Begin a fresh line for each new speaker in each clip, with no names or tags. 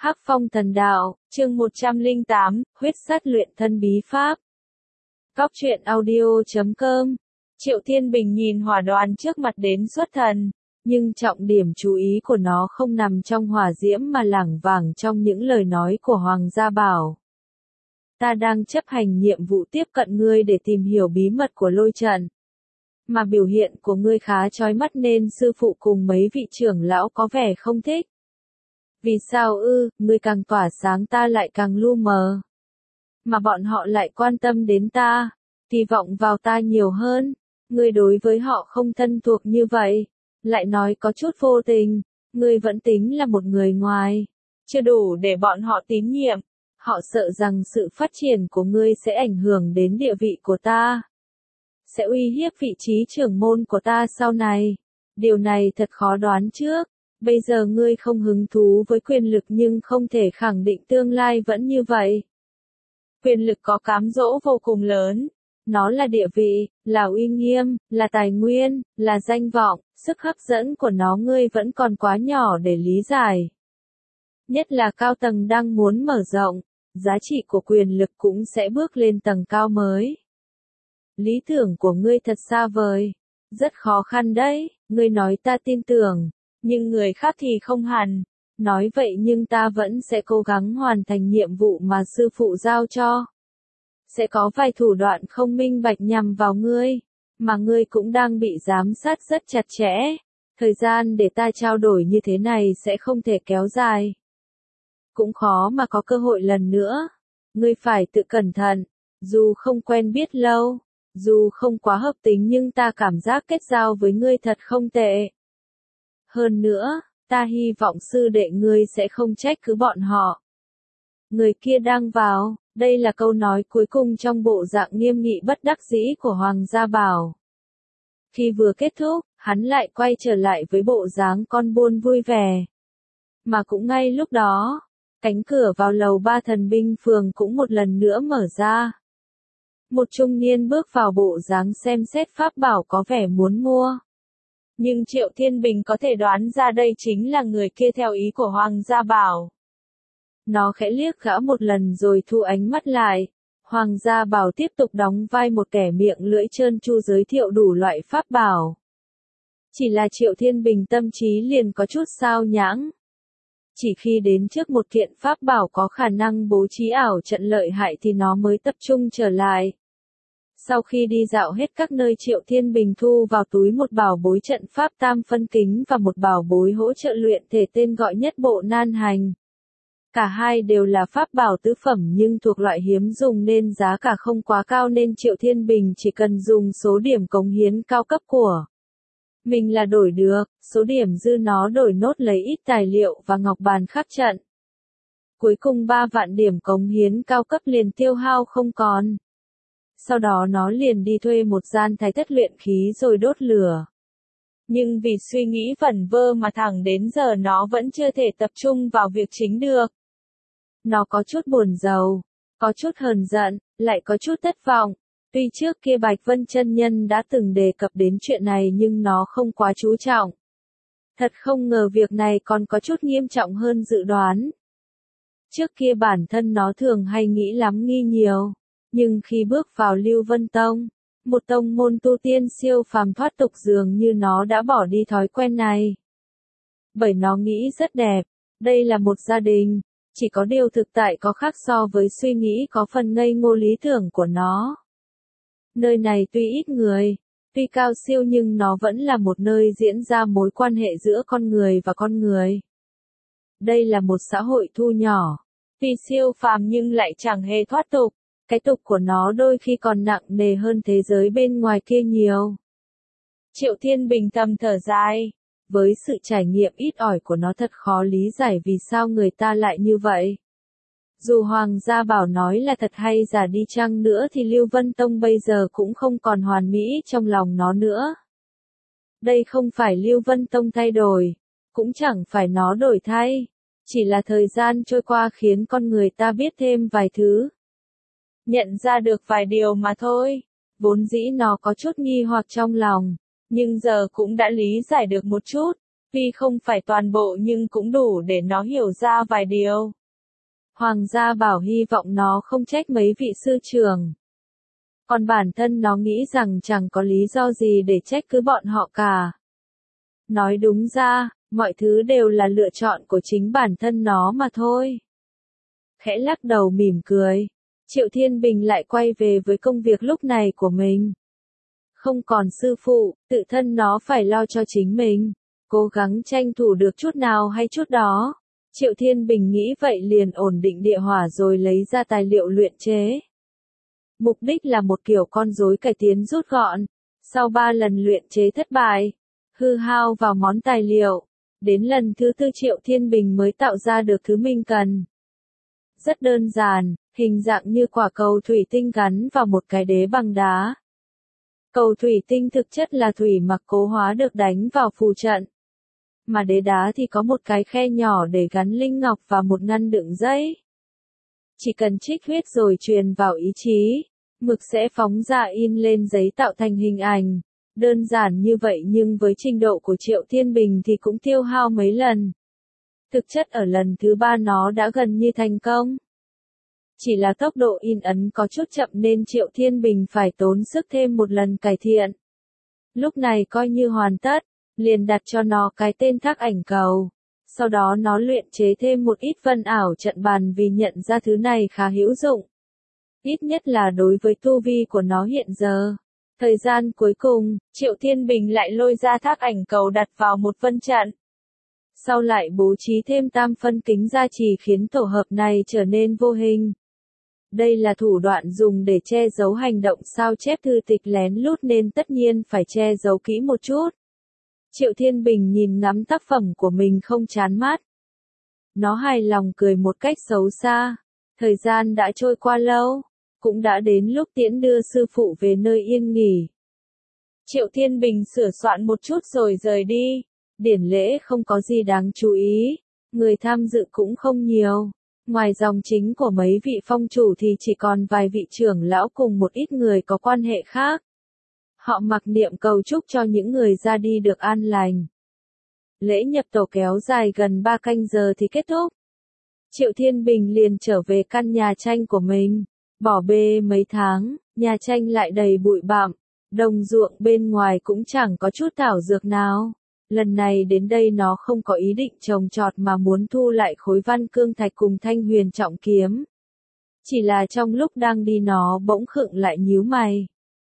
Hắc Phong Thần Đạo, chương 108, huyết sát luyện thân bí pháp. Cóc truyện audio.com. Triệu Thiên Bình nhìn hỏa đoàn trước mặt đến xuất thần, nhưng trọng điểm chú ý của nó không nằm trong hỏa diễm mà lảng vảng trong những lời nói của Hoàng Gia Bảo. Ta đang chấp hành nhiệm vụ tiếp cận ngươi để tìm hiểu bí mật của lôi trận. Mà biểu hiện của ngươi khá chói mắt nên sư phụ cùng mấy vị trưởng lão có vẻ không thích. Vì sao ngươi càng tỏa sáng ta lại càng lu mờ. Mà bọn họ lại quan tâm đến ta, kỳ vọng vào ta nhiều hơn. Ngươi đối với họ không thân thuộc như vậy, lại nói có chút vô tình, ngươi vẫn tính là một người ngoài. Chưa đủ để bọn họ tín nhiệm, họ sợ rằng sự phát triển của ngươi sẽ ảnh hưởng đến địa vị của ta. Sẽ uy hiếp vị trí trưởng môn của ta sau này. Điều này thật khó đoán trước. Bây giờ ngươi không hứng thú với quyền lực nhưng không thể khẳng định tương lai vẫn như vậy. Quyền lực có cám dỗ vô cùng lớn. Nó là địa vị, là uy nghiêm, là tài nguyên, là danh vọng, sức hấp dẫn của nó ngươi vẫn còn quá nhỏ để lý giải. Nhất là cao tầng đang muốn mở rộng, giá trị của quyền lực cũng sẽ bước lên tầng cao mới. Lý tưởng của ngươi thật xa vời, rất khó khăn đấy, ngươi nói ta tin tưởng. Nhưng người khác thì không hẳn. Nói vậy nhưng ta vẫn sẽ cố gắng hoàn thành nhiệm vụ mà sư phụ giao cho. Sẽ có vài thủ đoạn không minh bạch nhằm vào ngươi, mà ngươi cũng đang bị giám sát rất chặt chẽ. Thời gian để ta trao đổi như thế này sẽ không thể kéo dài. Cũng khó mà có cơ hội lần nữa. Ngươi phải tự cẩn thận, dù không quen biết lâu, dù không quá hợp tính nhưng ta cảm giác kết giao với ngươi thật không tệ. Hơn nữa, ta hy vọng sư đệ ngươi sẽ không trách cứ bọn họ. Người kia đang vào, đây là câu nói cuối cùng trong bộ dạng nghiêm nghị bất đắc dĩ của Hoàng Gia Bảo. Khi vừa kết thúc, hắn lại quay trở lại với bộ dáng con buôn vui vẻ. Mà cũng ngay lúc đó, cánh cửa vào lầu 3 thần binh phường cũng một lần nữa mở ra. Một trung niên bước vào bộ dáng xem xét pháp bảo có vẻ muốn mua. Nhưng Triệu Thiên Bình có thể đoán ra đây chính là người kia theo ý của Hoàng Gia Bảo. Nó khẽ liếc gã một lần rồi thu ánh mắt lại. Hoàng Gia Bảo tiếp tục đóng vai một kẻ miệng lưỡi trơn tru giới thiệu đủ loại pháp bảo. Chỉ là Triệu Thiên Bình tâm trí liền có chút sao nhãng. Chỉ khi đến trước một kiện pháp bảo có khả năng bố trí ảo trận lợi hại thì nó mới tập trung trở lại. Sau khi đi dạo hết các nơi Triệu Thiên Bình thu vào túi một bảo bối trận pháp tam phân kính và một bảo bối hỗ trợ luyện thể tên gọi nhất bộ nan hành. Cả hai đều là pháp bảo tứ phẩm nhưng thuộc loại hiếm dùng nên giá cả không quá cao nên Triệu Thiên Bình chỉ cần dùng số điểm cống hiến cao cấp của mình là đổi được, số điểm dư nó đổi nốt lấy ít tài liệu và ngọc bàn khắc trận. Cuối cùng 3 vạn điểm cống hiến cao cấp liền tiêu hao không còn. Sau đó nó liền đi thuê một gian thái thất luyện khí rồi đốt lửa. Nhưng vì suy nghĩ vẩn vơ mà thẳng đến giờ nó vẫn chưa thể tập trung vào việc chính được. Nó có chút buồn rầu, có chút hờn giận, lại có chút thất vọng. Tuy trước kia Bạch Vân Chân Nhân đã từng đề cập đến chuyện này nhưng nó không quá chú trọng. Thật không ngờ việc này còn có chút nghiêm trọng hơn dự đoán. Trước kia bản thân nó thường hay nghĩ lắm nghi nhiều. Nhưng khi bước vào Lưu Vân Tông, một tông môn tu tiên siêu phàm thoát tục dường như nó đã bỏ đi thói quen này. Bởi nó nghĩ rất đẹp, đây là một gia đình, chỉ có điều thực tại có khác so với suy nghĩ có phần ngây ngô lý tưởng của nó. Nơi này tuy ít người, tuy cao siêu nhưng nó vẫn là một nơi diễn ra mối quan hệ giữa con người và con người. Đây là một xã hội thu nhỏ, tuy siêu phàm nhưng lại chẳng hề thoát tục. Cái tục của nó đôi khi còn nặng nề hơn thế giới bên ngoài kia nhiều. Triệu Thiên Bình thầm thở dài. Với sự trải nghiệm ít ỏi của nó thật khó lý giải vì sao người ta lại như vậy. Dù Hoàng Gia Bảo nói là thật hay giả đi chăng nữa thì Lưu Vân Tông bây giờ cũng không còn hoàn mỹ trong lòng nó nữa. Đây không phải Lưu Vân Tông thay đổi, cũng chẳng phải nó đổi thay. Chỉ là thời gian trôi qua khiến con người ta biết thêm vài thứ. Nhận ra được vài điều mà thôi. Vốn dĩ nó có chút nghi hoặc trong lòng, nhưng giờ cũng đã lý giải được một chút. Tuy không phải toàn bộ nhưng cũng đủ để nó hiểu ra vài điều. Hoàng gia bảo hy vọng nó không trách mấy vị sư trưởng. Còn bản thân nó nghĩ rằng chẳng có lý do gì để trách cứ bọn họ cả. Nói đúng ra, mọi thứ đều là lựa chọn của chính bản thân nó mà thôi. Khẽ lắc đầu mỉm cười, Triệu Thiên Bình lại quay về với công việc lúc này của mình. Không còn sư phụ, tự thân nó phải lo cho chính mình. Cố gắng tranh thủ được chút nào hay chút đó. Triệu Thiên Bình nghĩ vậy liền ổn định địa hỏa rồi lấy ra tài liệu luyện chế. Mục đích là một kiểu con rối cải tiến rút gọn. Sau 3 lần luyện chế thất bại, hư hao vào món tài liệu, đến lần thứ 4 Triệu Thiên Bình mới tạo ra được thứ mình cần. Rất đơn giản, hình dạng như quả cầu thủy tinh gắn vào một cái đế bằng đá. Cầu thủy tinh thực chất là thủy mặc cố hóa được đánh vào phù trận. Mà đế đá thì có một cái khe nhỏ để gắn linh ngọc và một ngăn đựng giấy. Chỉ cần trích huyết rồi truyền vào ý chí, mực sẽ phóng ra in lên giấy tạo thành hình ảnh. Đơn giản như vậy nhưng với trình độ của Triệu Thiên Bình thì cũng tiêu hao mấy lần. Thực chất ở lần thứ 3 nó đã gần như thành công. Chỉ là tốc độ in ấn có chút chậm nên Triệu Thiên Bình phải tốn sức thêm một lần cải thiện. Lúc này coi như hoàn tất, liền đặt cho nó cái tên thác ảnh cầu. Sau đó nó luyện chế thêm một ít vân ảo trận bàn vì nhận ra thứ này khá hữu dụng. Ít nhất là đối với tu vi của nó hiện giờ. Thời gian cuối cùng, Triệu Thiên Bình lại lôi ra thác ảnh cầu đặt vào một vân trận. Sau lại bố trí thêm tam phân kính gia trì khiến tổ hợp này trở nên vô hình. Đây là thủ đoạn dùng để che giấu hành động sao chép thư tịch lén lút nên tất nhiên phải che giấu kỹ một chút. Triệu Thiên Bình nhìn ngắm tác phẩm của mình không chán mắt. Nó hài lòng cười một cách xấu xa. Thời gian đã trôi qua lâu, cũng đã đến lúc tiễn đưa sư phụ về nơi yên nghỉ. Triệu Thiên Bình sửa soạn một chút rồi rời đi. Điển lễ không có gì đáng chú ý, người tham dự cũng không nhiều. Ngoài dòng chính của mấy vị phong chủ thì chỉ còn vài vị trưởng lão cùng một ít người có quan hệ khác. Họ mặc niệm cầu chúc cho những người ra đi được an lành. Lễ nhập tổ kéo dài gần 3 canh giờ thì kết thúc. Triệu Thiên Bình liền trở về căn nhà tranh của mình. Bỏ bê mấy tháng, nhà tranh lại đầy bụi bặm, đồng ruộng bên ngoài cũng chẳng có chút thảo dược nào. Lần này đến đây nó không có ý định trồng trọt mà muốn thu lại khối văn cương thạch cùng thanh huyền trọng kiếm. Chỉ là trong lúc đang đi nó bỗng khựng lại nhíu mày.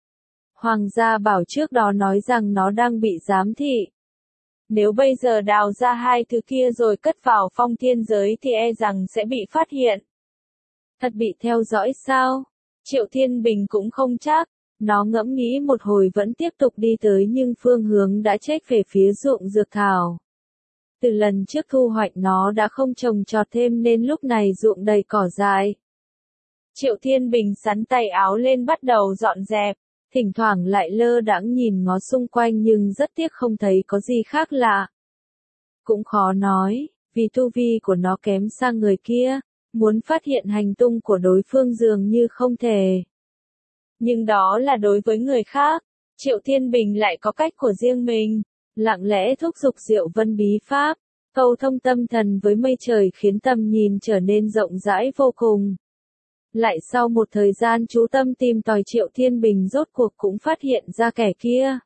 Hoàng gia bảo trước đó nói rằng nó đang bị giám thị. Nếu bây giờ đào ra hai thứ kia rồi cất vào phong thiên giới thì e rằng sẽ bị phát hiện. Thật bị theo dõi sao? Triệu Thiên Bình cũng không chắc. Nó ngẫm nghĩ một hồi vẫn tiếp tục đi tới nhưng phương hướng đã chếch về phía ruộng dược thảo. Từ lần trước thu hoạch nó đã không trồng trọt thêm nên lúc này ruộng đầy cỏ dại. Triệu Thiên Bình sắn tay áo lên bắt đầu dọn dẹp, thỉnh thoảng lại lơ đãng nhìn ngó xung quanh nhưng rất tiếc không thấy có gì khác lạ. Cũng khó nói, vì tu vi của nó kém sang người kia, muốn phát hiện hành tung của đối phương dường như không thể. Nhưng đó là đối với người khác, Triệu Thiên Bình lại có cách của riêng mình, lặng lẽ thúc giục Diệu Vân bí pháp, cầu thông tâm thần với mây trời khiến tầm nhìn trở nên rộng rãi vô cùng. Lại sau một thời gian chú tâm tìm tòi Triệu Thiên Bình rốt cuộc cũng phát hiện ra kẻ kia.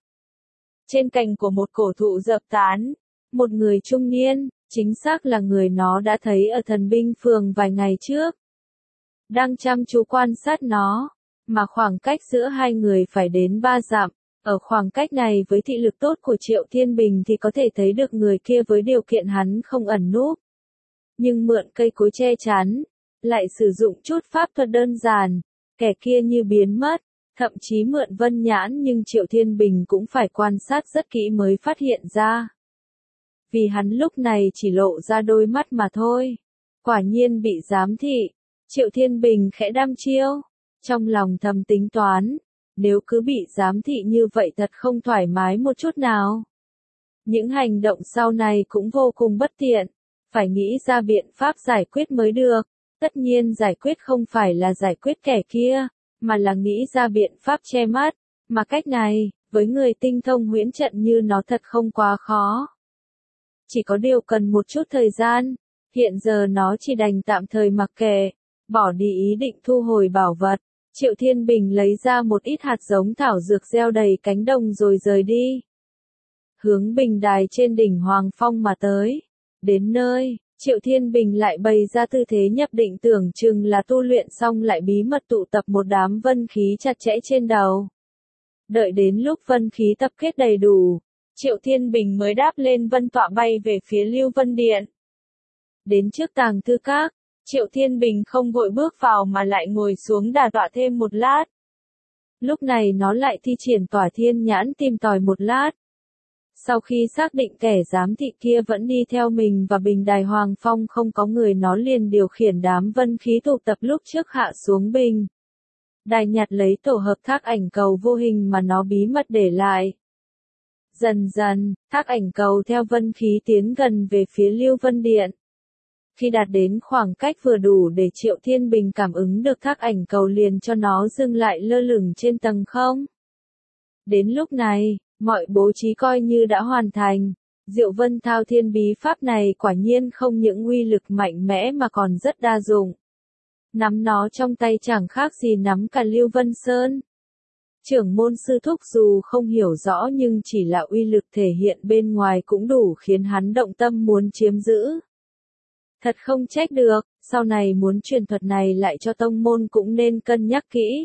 Trên cành của một cổ thụ dập tán, một người trung niên, chính xác là người nó đã thấy ở Thần Binh Phường vài ngày trước. Đang chăm chú quan sát nó. Mà khoảng cách giữa hai người phải đến 3 dặm, ở khoảng cách này với thị lực tốt của Triệu Thiên Bình thì có thể thấy được người kia với điều kiện hắn không ẩn núp. Nhưng mượn cây cối che chắn, lại sử dụng chút pháp thuật đơn giản, kẻ kia như biến mất, thậm chí mượn vân nhãn nhưng Triệu Thiên Bình cũng phải quan sát rất kỹ mới phát hiện ra. Vì hắn lúc này chỉ lộ ra đôi mắt mà thôi. Quả nhiên bị giám thị, Triệu Thiên Bình khẽ đăm chiêu. Trong lòng thầm tính toán, nếu cứ bị giám thị như vậy thật không thoải mái một chút nào. Những hành động sau này cũng vô cùng bất tiện, phải nghĩ ra biện pháp giải quyết mới được. Tất nhiên giải quyết không phải là giải quyết kẻ kia, mà là nghĩ ra biện pháp che mắt, mà cách này, với người tinh thông huyễn trận như nó thật không quá khó. chỉ có điều cần một chút thời gian, hiện giờ nó chỉ đành tạm thời mặc kệ, bỏ đi ý định thu hồi bảo vật. Triệu Thiên Bình lấy ra một ít hạt giống thảo dược gieo đầy cánh đồng rồi rời đi. Hướng bình đài trên đỉnh Hoàng Phong mà tới. Đến nơi, Triệu Thiên Bình lại bày ra tư thế nhập định tưởng chừng là tu luyện xong lại bí mật tụ tập một đám vân khí chặt chẽ trên đầu. Đợi đến lúc vân khí tập kết đầy đủ, Triệu Thiên Bình mới đáp lên vân tọa bay về phía Lưu Vân Điện. Đến trước tàng thư các, Triệu Thiên Bình không vội bước vào mà lại ngồi xuống đà tọa thêm một lát. Lúc này nó lại thi triển Tỏa Thiên Nhãn tìm tòi một lát. Sau khi xác định kẻ giám thị kia vẫn đi theo mình và bình đài Hoàng Phong không có người, nó liền điều khiển đám vân khí tụ tập lúc trước hạ xuống bình đài, nhặt lấy tổ hợp thác ảnh cầu vô hình mà nó bí mật để lại. Dần dần, thác ảnh cầu theo vân khí tiến gần về phía Lưu Vân Điện. Khi đạt đến khoảng cách vừa đủ để Triệu Thiên Bình cảm ứng được thác ảnh cầu liền cho nó dừng lại lơ lửng trên tầng không. Đến lúc này, mọi bố trí coi như đã hoàn thành. Diệu Vân Thao Thiên bí pháp này quả nhiên không những uy lực mạnh mẽ mà còn rất đa dụng. Nắm nó trong tay chẳng khác gì nắm cả Lưu Vân Sơn. Trưởng môn sư thúc dù không hiểu rõ nhưng chỉ là uy lực thể hiện bên ngoài cũng đủ khiến hắn động tâm muốn chiếm giữ. Thật không trách được, sau này muốn truyền thuật này lại cho tông môn cũng nên cân nhắc kỹ.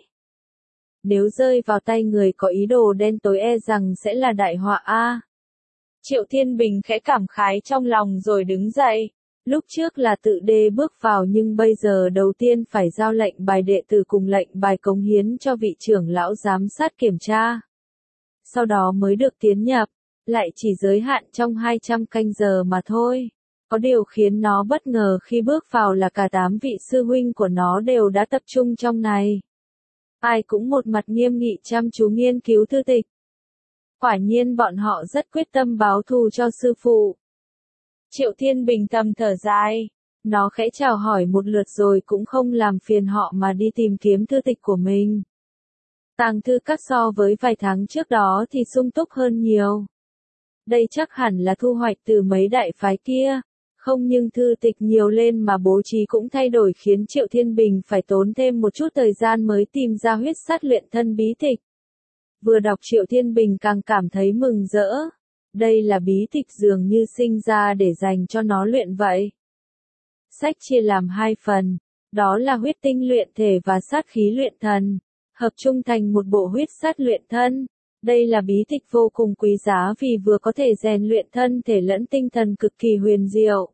Nếu rơi vào tay người có ý đồ đen tối e rằng sẽ là đại họa a. Triệu Thiên Bình khẽ cảm khái trong lòng rồi đứng dậy. Lúc trước là tự đê bước vào nhưng bây giờ đầu tiên phải giao lệnh bài đệ tử cùng lệnh bài cống hiến cho vị trưởng lão giám sát kiểm tra. Sau đó mới được tiến nhập, lại chỉ giới hạn trong 200 canh giờ mà thôi. Có điều khiến nó bất ngờ khi bước vào là cả 8 vị sư huynh của nó đều đã tập trung trong này. Ai cũng một mặt nghiêm nghị chăm chú nghiên cứu thư tịch. Quả nhiên bọn họ rất quyết tâm báo thù cho sư phụ. Triệu Thiên Bình thầm thở dài. Nó khẽ chào hỏi một lượt rồi cũng không làm phiền họ mà đi tìm kiếm thư tịch của mình. Tàng thư các so với vài tháng trước đó thì sung túc hơn nhiều. Đây chắc hẳn là thu hoạch từ mấy đại phái kia. Không nhưng thư tịch nhiều lên mà bố trí cũng thay đổi khiến Triệu Thiên Bình phải tốn thêm một chút thời gian mới tìm ra huyết sát luyện thân bí tịch. Vừa đọc Triệu Thiên Bình càng cảm thấy mừng rỡ. Đây là bí tịch dường như sinh ra để dành cho nó luyện vậy. Sách chia làm 2 phần, đó là huyết tinh luyện thể và sát khí luyện thần, hợp chung thành một bộ huyết sát luyện thân. Đây là bí tịch vô cùng quý giá vì vừa có thể rèn luyện thân thể lẫn tinh thần cực kỳ huyền diệu.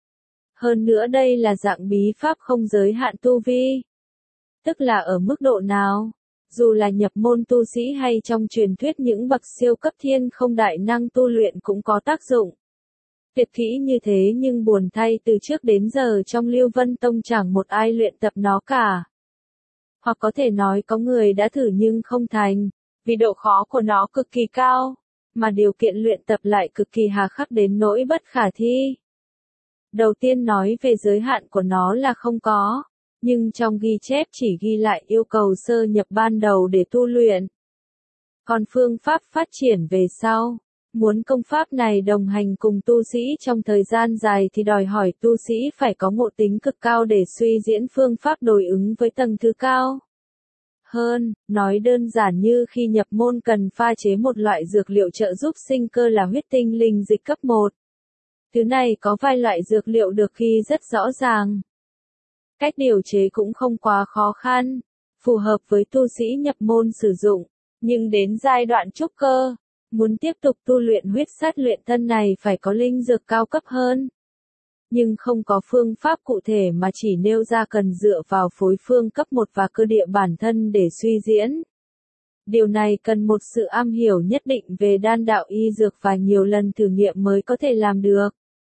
Hơn nữa đây là dạng bí pháp không giới hạn tu vi. Tức là ở mức độ nào, dù là nhập môn tu sĩ hay trong truyền thuyết những bậc siêu cấp thiên không đại năng tu luyện cũng có tác dụng. Tuyệt kỹ như thế nhưng buồn thay từ trước đến giờ trong Lưu Vân Tông chẳng một ai luyện tập nó cả. Hoặc có thể nói có người đã thử nhưng không thành, vì độ khó của nó cực kỳ cao, mà điều kiện luyện tập lại cực kỳ hà khắc đến nỗi bất khả thi. Đầu tiên nói về giới hạn của nó là không có, nhưng trong ghi chép chỉ ghi lại yêu cầu sơ nhập ban đầu để tu luyện. Còn phương pháp phát triển về sau, muốn công pháp này đồng hành cùng tu sĩ trong thời gian dài thì đòi hỏi tu sĩ phải có ngộ tính cực cao để suy diễn phương pháp đối ứng với tầng thứ cao. Hơn, nói đơn giản như khi nhập môn cần pha chế một loại dược liệu trợ giúp sinh cơ là huyết tinh linh dịch cấp 1. Thứ này có vài loại dược liệu được ghi rất rõ ràng. Cách điều chế cũng không quá khó khăn, phù hợp với tu sĩ nhập môn sử dụng, nhưng đến giai đoạn trúc cơ, muốn tiếp tục tu luyện huyết sát luyện thân này phải có linh dược cao cấp hơn. Nhưng không có phương pháp cụ thể mà chỉ nêu ra cần dựa vào phối phương cấp 1 và cơ địa bản thân để suy diễn. Điều này cần một sự am hiểu nhất định về đan đạo y dược và nhiều lần thử nghiệm mới có thể làm được.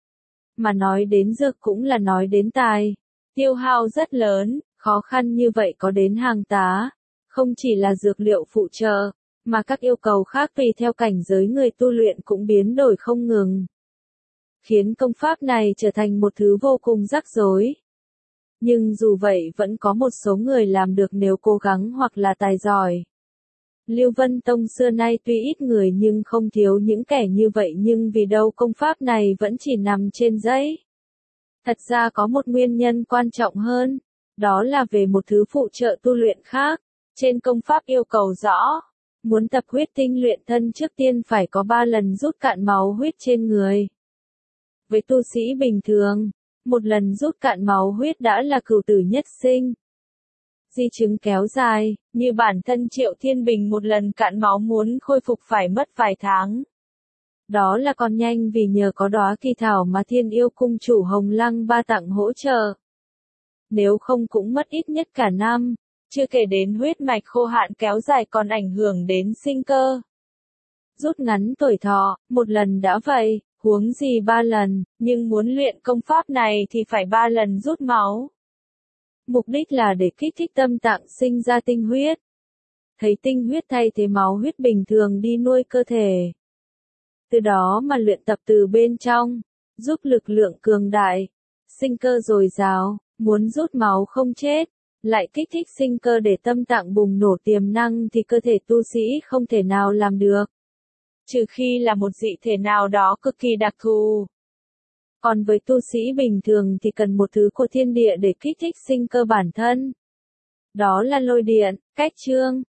Mà nói đến dược cũng là nói đến tài. Tiêu hao rất lớn, khó khăn như vậy có đến hàng tá. Không chỉ là dược liệu phụ trợ, mà các yêu cầu khác tùy theo cảnh giới người tu luyện cũng biến đổi không ngừng. Khiến công pháp này trở thành một thứ vô cùng rắc rối. Nhưng dù vậy vẫn có một số người làm được nếu cố gắng hoặc là tài giỏi. Lưu Vân Tông xưa nay tuy ít người nhưng không thiếu những kẻ như vậy, nhưng vì đâu công pháp này vẫn chỉ nằm trên giấy. Thật ra có một nguyên nhân quan trọng hơn, đó là về một thứ phụ trợ tu luyện khác. Trên công pháp yêu cầu rõ, muốn tập huyết tinh luyện thân trước tiên phải có 3 lần rút cạn máu huyết trên người. Với tu sĩ bình thường, một lần rút cạn máu huyết đã là cửu tử nhất sinh. Di chứng kéo dài, như bản thân Triệu Thiên Bình một lần cạn máu muốn khôi phục phải mất vài tháng. Đó là còn nhanh vì nhờ có đóa kỳ thảo mà Thiên Yêu cung chủ Hồng Lăng Ba tặng hỗ trợ. Nếu không cũng mất ít nhất cả năm, chưa kể đến huyết mạch khô hạn kéo dài còn ảnh hưởng đến sinh cơ. Rút ngắn tuổi thọ, một lần đã vậy, huống gì 3 lần, nhưng muốn luyện công pháp này thì phải 3 lần rút máu. Mục đích là để kích thích tâm tạng sinh ra tinh huyết. Thấy tinh huyết thay thế máu huyết bình thường đi nuôi cơ thể. Từ đó mà luyện tập từ bên trong, giúp lực lượng cường đại, sinh cơ dồi dào, muốn rút máu không chết, lại kích thích sinh cơ để tâm tạng bùng nổ tiềm năng thì cơ thể tu sĩ không thể nào làm được. Trừ khi là một dị thể nào đó cực kỳ đặc thù. Còn với tu sĩ bình thường thì cần một thứ của thiên địa để kích thích sinh cơ bản thân. Đó là lôi điện, cách chương.